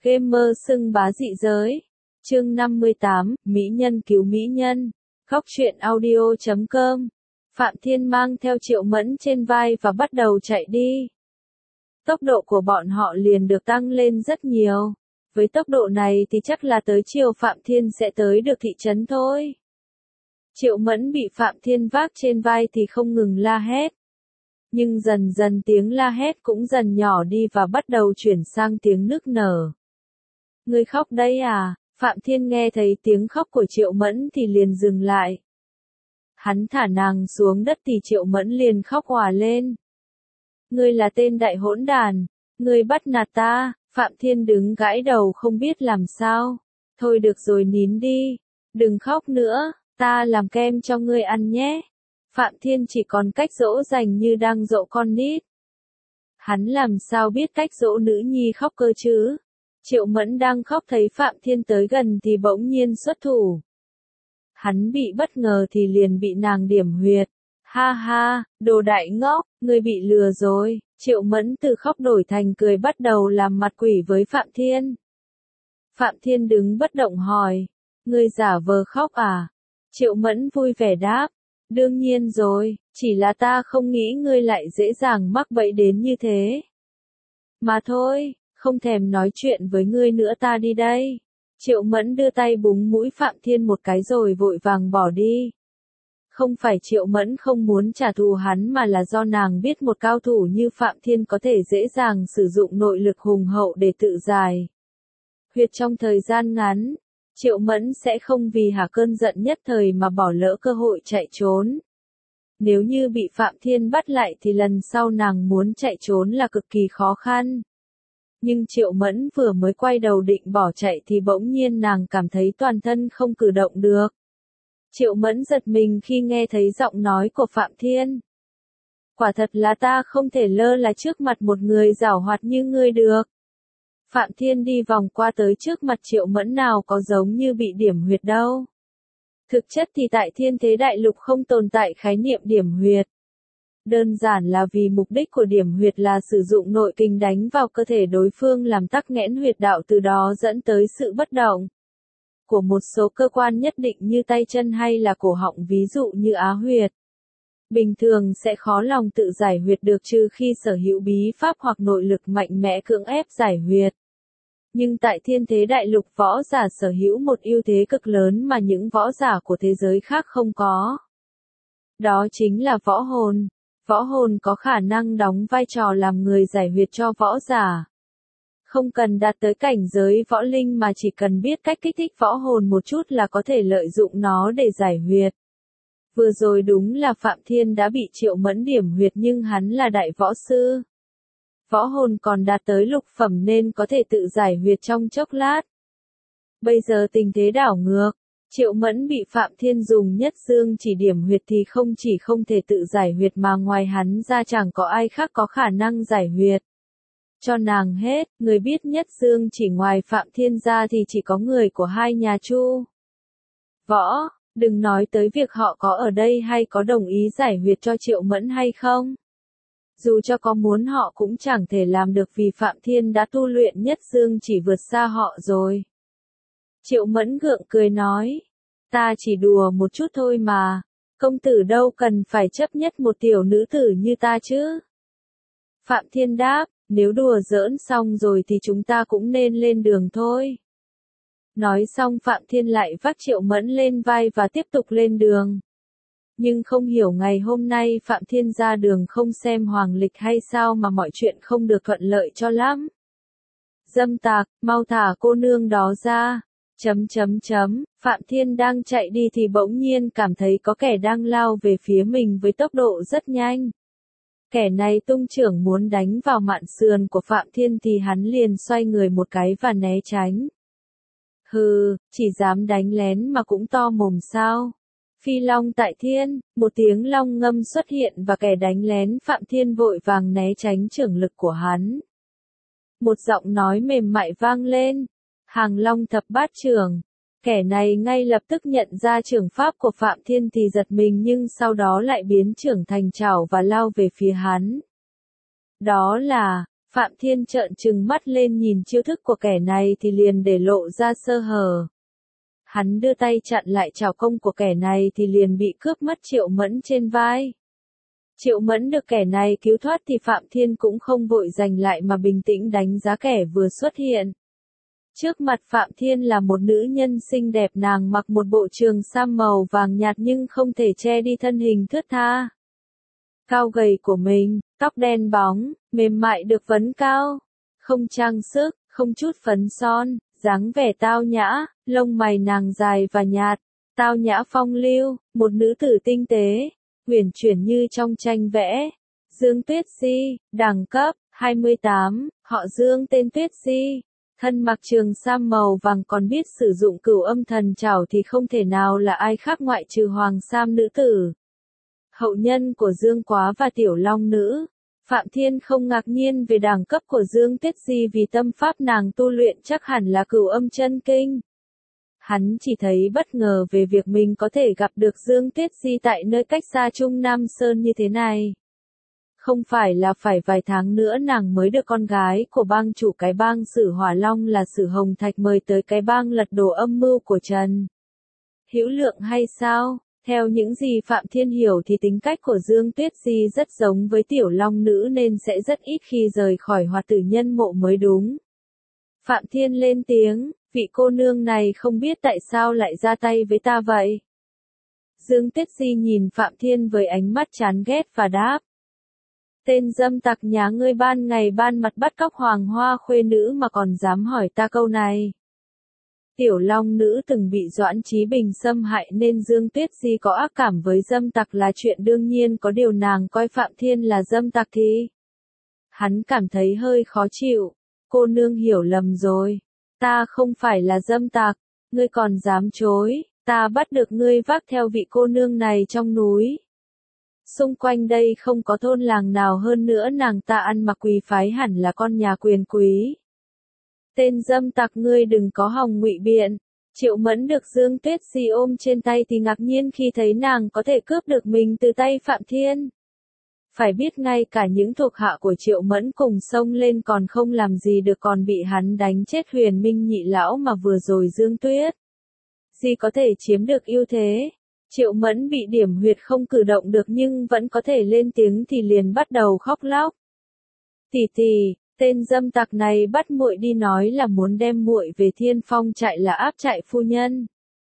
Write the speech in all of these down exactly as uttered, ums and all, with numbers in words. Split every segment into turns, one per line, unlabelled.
Gamer xưng bá dị giới. Chương năm mươi tám, Mỹ nhân cứu Mỹ nhân. Góc truyện audio chấm com. Phạm Thiên mang theo Triệu Mẫn trên vai và bắt đầu chạy đi. Tốc độ của bọn họ liền được tăng lên rất nhiều. Với tốc độ này thì chắc là tới chiều Phạm Thiên sẽ tới được thị trấn thôi. Triệu Mẫn bị Phạm Thiên vác trên vai thì không ngừng la hét. Nhưng dần dần tiếng la hét cũng dần nhỏ đi và bắt đầu chuyển sang tiếng nức nở. Ngươi khóc đấy à? Phạm Thiên nghe thấy tiếng khóc của Triệu Mẫn thì liền dừng lại. Hắn thả nàng xuống đất thì Triệu Mẫn liền khóc òa lên. Ngươi là tên đại hỗn đàn, ngươi bắt nạt ta. Phạm Thiên đứng gãi đầu không biết làm sao. Thôi được rồi, nín đi, đừng khóc nữa, ta làm kem cho ngươi ăn nhé. Phạm Thiên chỉ còn cách dỗ dành như đang dỗ con nít. Hắn làm sao biết cách dỗ nữ nhi khóc cơ chứ? Triệu Mẫn đang khóc thấy Phạm Thiên tới gần thì bỗng nhiên xuất thủ. Hắn bị bất ngờ thì liền bị nàng điểm huyệt. Ha ha, đồ đại ngốc, ngươi bị lừa rồi. Triệu Mẫn từ khóc đổi thành cười, bắt đầu làm mặt quỷ với Phạm Thiên. Phạm Thiên đứng bất động hỏi, ngươi giả vờ khóc à? Triệu Mẫn vui vẻ đáp, đương nhiên rồi, chỉ là ta không nghĩ ngươi lại dễ dàng mắc bẫy đến như thế. Mà thôi, không thèm nói chuyện với ngươi nữa, ta đi đây. Triệu Mẫn đưa tay búng mũi Phạm Thiên một cái rồi vội vàng bỏ đi. Không phải Triệu Mẫn không muốn trả thù hắn mà là do nàng biết một cao thủ như Phạm Thiên có thể dễ dàng sử dụng nội lực hùng hậu để tự giải huyệt trong thời gian ngắn. Triệu Mẫn sẽ không vì hả cơn giận nhất thời mà bỏ lỡ cơ hội chạy trốn. Nếu như bị Phạm Thiên bắt lại thì lần sau nàng muốn chạy trốn là cực kỳ khó khăn. Nhưng Triệu Mẫn vừa mới quay đầu định bỏ chạy thì bỗng nhiên nàng cảm thấy toàn thân không cử động được. Triệu Mẫn giật mình khi nghe thấy giọng nói của Phạm Thiên. Quả thật là ta không thể lơ là trước mặt một người giảo hoạt như ngươi được. Phạm Thiên đi vòng qua tới trước mặt Triệu Mẫn, nào có giống như bị điểm huyệt đâu. Thực chất thì tại thiên thế đại lục không tồn tại khái niệm điểm huyệt. Đơn giản là vì mục đích của điểm huyệt là sử dụng nội kình đánh vào cơ thể đối phương làm tắc nghẽn huyệt đạo, từ đó dẫn tới sự bất động của một số cơ quan nhất định như tay chân hay là cổ họng, ví dụ như á huyệt. Bình thường sẽ khó lòng tự giải huyệt được trừ khi sở hữu bí pháp hoặc nội lực mạnh mẽ cưỡng ép giải huyệt. Nhưng tại thiên thế đại lục, võ giả sở hữu một ưu thế cực lớn mà những võ giả của thế giới khác không có. Đó chính là võ hồn. Võ hồn có khả năng đóng vai trò làm người giải huyệt cho võ giả. Không cần đạt tới cảnh giới võ linh mà chỉ cần biết cách kích thích võ hồn một chút là có thể lợi dụng nó để giải huyệt. Vừa rồi đúng là Phạm Thiên đã bị Triệu Mẫn điểm huyệt, nhưng hắn là đại võ sư. Võ hồn còn đạt tới lục phẩm nên có thể tự giải huyệt trong chốc lát. Bây giờ tình thế đảo ngược. Triệu Mẫn bị Phạm Thiên dùng nhất dương chỉ điểm huyệt thì không chỉ không thể tự giải huyệt mà ngoài hắn ra chẳng có ai khác có khả năng giải huyệt cho nàng hết. Người biết nhất dương chỉ ngoài Phạm Thiên ra thì chỉ có người của hai nhà Chu Võ. Đừng nói tới việc họ có ở đây hay có đồng ý giải huyệt cho Triệu Mẫn hay không. Dù cho có muốn họ cũng chẳng thể làm được vì Phạm Thiên đã tu luyện nhất dương chỉ vượt xa họ rồi. Triệu Mẫn gượng cười nói, ta chỉ đùa một chút thôi mà, công tử đâu cần phải chấp nhất một tiểu nữ tử như ta chứ. Phạm Thiên đáp, nếu đùa giỡn xong rồi thì chúng ta cũng nên lên đường thôi. Nói xong Phạm Thiên lại vác Triệu Mẫn lên vai và tiếp tục lên đường. Nhưng không hiểu ngày hôm nay Phạm Thiên ra đường không xem hoàng lịch hay sao mà mọi chuyện không được thuận lợi cho lắm. Dâm tặc, mau thả cô nương đó ra. Chấm chấm chấm, Phạm Thiên đang chạy đi thì bỗng nhiên cảm thấy có kẻ đang lao về phía mình với tốc độ rất nhanh. Kẻ này tung chưởng muốn đánh vào mạn sườn của Phạm Thiên thì hắn liền xoay người một cái và né tránh. Hừ, chỉ dám đánh lén mà cũng to mồm sao? Phi long tại thiên, một tiếng long ngâm xuất hiện và kẻ đánh lén Phạm Thiên vội vàng né tránh chưởng lực của hắn. Một giọng nói mềm mại vang lên. Hàng long thập bát chưởng. Kẻ này ngay lập tức nhận ra chưởng pháp của Phạm Thiên thì giật mình, nhưng sau đó lại biến chưởng thành chảo và lao về phía hắn. Đó là, Phạm Thiên trợn trừng mắt lên nhìn chiêu thức của kẻ này thì liền để lộ ra sơ hở. Hắn đưa tay chặn lại trảo công của kẻ này thì liền bị cướp mất Triệu Mẫn trên vai. Triệu Mẫn được kẻ này cứu thoát thì Phạm Thiên cũng không vội giành lại mà bình tĩnh đánh giá kẻ vừa xuất hiện. Trước mặt Phạm Thiên là một nữ nhân xinh đẹp, nàng mặc một bộ trường sam màu vàng nhạt nhưng không thể che đi thân hình thướt tha cao gầy của mình, tóc đen bóng, mềm mại được vấn cao, không trang sức, không chút phấn son, dáng vẻ tao nhã, lông mày nàng dài và nhạt, tao nhã phong lưu, một nữ tử tinh tế, uyển chuyển như trong tranh vẽ. Dương Tuyết Di, đẳng cấp hai mươi tám, họ Dương tên Tuyết Di, thân mặc trường sam màu vàng còn biết sử dụng cửu âm thần trảo thì không thể nào là ai khác ngoại trừ Hoàng Sam nữ tử. Hậu nhân của Dương Quá và Tiểu Long Nữ. Phạm Thiên không ngạc nhiên về đẳng cấp của Dương Tuyết Di vì tâm pháp nàng tu luyện chắc hẳn là cửu âm chân kinh. Hắn chỉ thấy bất ngờ về việc mình có thể gặp được Dương Tuyết Di tại nơi cách xa Trung Nam Sơn như thế này. Không phải là phải vài tháng nữa nàng mới được con gái của bang chủ cái bang Sử Hỏa Long là Sử Hồng Thạch mời tới cái bang lật đổ âm mưu của Trần Hữu Lượng hay sao? Theo những gì Phạm Thiên hiểu thì tính cách của Dương Tuyết Di rất giống với Tiểu Long Nữ nên sẽ rất ít khi rời khỏi Hoạt Tử Nhân Mộ mới đúng. Phạm Thiên lên tiếng, vị cô nương này không biết tại sao lại ra tay với ta vậy? Dương Tuyết Di nhìn Phạm Thiên với ánh mắt chán ghét và đáp. Tên dâm tặc nhá, ngươi ban ngày ban mặt bắt cóc Hoàng Hoa khuê nữ mà còn dám hỏi ta câu này. Tiểu Long Nữ từng bị Doãn Chí Bình xâm hại nên Dương Tuyết Di có ác cảm với dâm tặc là chuyện đương nhiên, có điều nàng coi Phạm Thiên là dâm tặc thì hắn cảm thấy hơi khó chịu. Cô nương hiểu lầm rồi, ta không phải là dâm tặc, ngươi còn dám chối, ta bắt được ngươi vác theo vị cô nương này trong núi. Xung quanh đây không có thôn làng nào, hơn nữa nàng ta ăn mặc quý phái hẳn là con nhà quyền quý. Tên dâm tặc, ngươi đừng có hòng ngụy biện. Triệu Mẫn được Dương Tuyết Di ôm trên tay thì ngạc nhiên khi thấy nàng có thể cướp được mình từ tay Phạm Thiên. Phải biết ngay cả những thuộc hạ của Triệu Mẫn cùng xông lên còn không làm gì được, còn bị hắn đánh chết Huyền Minh nhị lão mà vừa rồi Dương Tuyết Di có thể chiếm được ưu thế. Triệu Mẫn bị điểm huyệt không cử động được nhưng vẫn có thể lên tiếng thì liền bắt đầu khóc lóc. Tỷ tỷ, tên dâm tặc này bắt muội đi nói là muốn đem muội về Thiên Phong trại là áp trại phu nhân.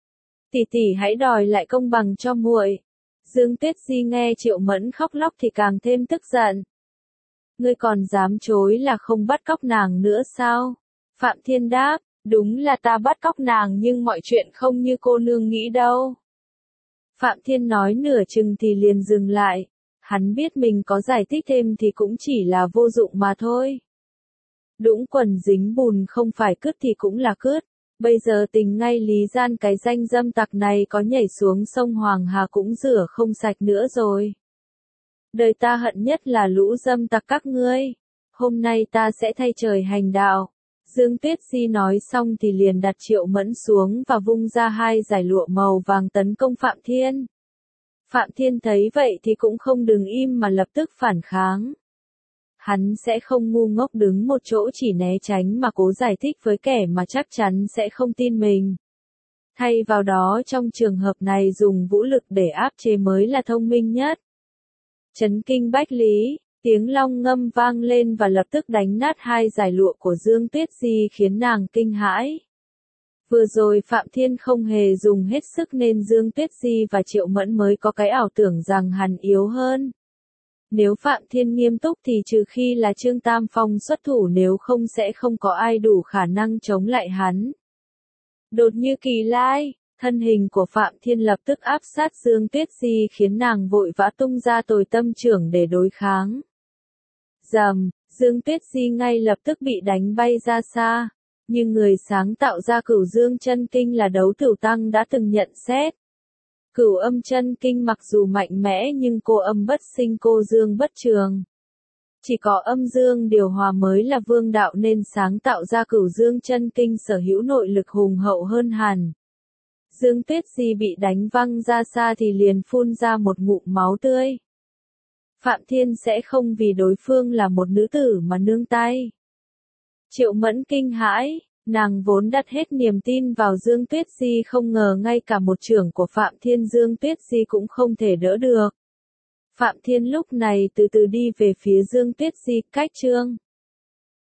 Tỷ tỷ hãy đòi lại công bằng cho muội. Dương Tuyết Di nghe Triệu Mẫn khóc lóc thì càng thêm tức giận. Ngươi còn dám chối là không bắt cóc nàng nữa sao? Phạm Thiên đáp, đúng là ta bắt cóc nàng nhưng mọi chuyện không như cô nương nghĩ đâu. Phạm Thiên nói nửa chừng thì liền dừng lại. Hắn biết mình có giải thích thêm thì cũng chỉ là vô dụng mà thôi. Đũng quần dính bùn không phải cứt thì cũng là cứt. Bây giờ tình ngay lý gian cái danh dâm tặc này có nhảy xuống sông Hoàng Hà cũng rửa không sạch nữa rồi. Đời ta hận nhất là lũ dâm tặc các ngươi. Hôm nay ta sẽ thay trời hành đạo. Dương Tuyết Di nói xong thì liền đặt Triệu Mẫn xuống và vung ra hai dải lụa màu vàng tấn công Phạm Thiên. Phạm Thiên thấy vậy thì cũng không đứng im mà lập tức phản kháng. Hắn sẽ không ngu ngốc đứng một chỗ chỉ né tránh mà cố giải thích với kẻ mà chắc chắn sẽ không tin mình. Thay vào đó trong trường hợp này dùng vũ lực để áp chế mới là thông minh nhất. Chấn kinh bách lý, tiếng long ngâm vang lên và lập tức đánh nát hai dải lụa của Dương Tuyết Di khiến nàng kinh hãi. Vừa rồi Phạm Thiên không hề dùng hết sức nên Dương Tuyết Di và Triệu Mẫn mới có cái ảo tưởng rằng hắn yếu hơn. Nếu Phạm Thiên nghiêm túc thì trừ khi là Trương Tam Phong xuất thủ, nếu không sẽ không có ai đủ khả năng chống lại hắn. Đột như kỳ lai, thân hình của Phạm Thiên lập tức áp sát Dương Tuyết Di khiến nàng vội vã tung ra Tồi Tâm Chưởng để đối kháng. Rầm, Dương Tuyết Di ngay lập tức bị đánh bay ra xa. Nhưng người sáng tạo ra Cửu Dương Chân Kinh là Đấu Tửu Tăng đã từng nhận xét. Cửu âm chân kinh mặc dù mạnh mẽ nhưng cô âm bất sinh cô dương bất trường. Chỉ có âm dương điều hòa mới là vương đạo nên sáng tạo ra Cửu Dương Chân Kinh sở hữu nội lực hùng hậu hơn hẳn. Dương Tuyết Di bị đánh văng ra xa thì liền phun ra một ngụm máu tươi. Phạm Thiên sẽ không vì đối phương là một nữ tử mà nương tay. Triệu Mẫn kinh hãi, nàng vốn đặt hết niềm tin vào Dương Tuyết Di, không ngờ ngay cả một chưởng của Phạm Thiên Dương Tuyết Di cũng không thể đỡ được. Phạm Thiên lúc này từ từ đi về phía Dương Tuyết Di, cách Trương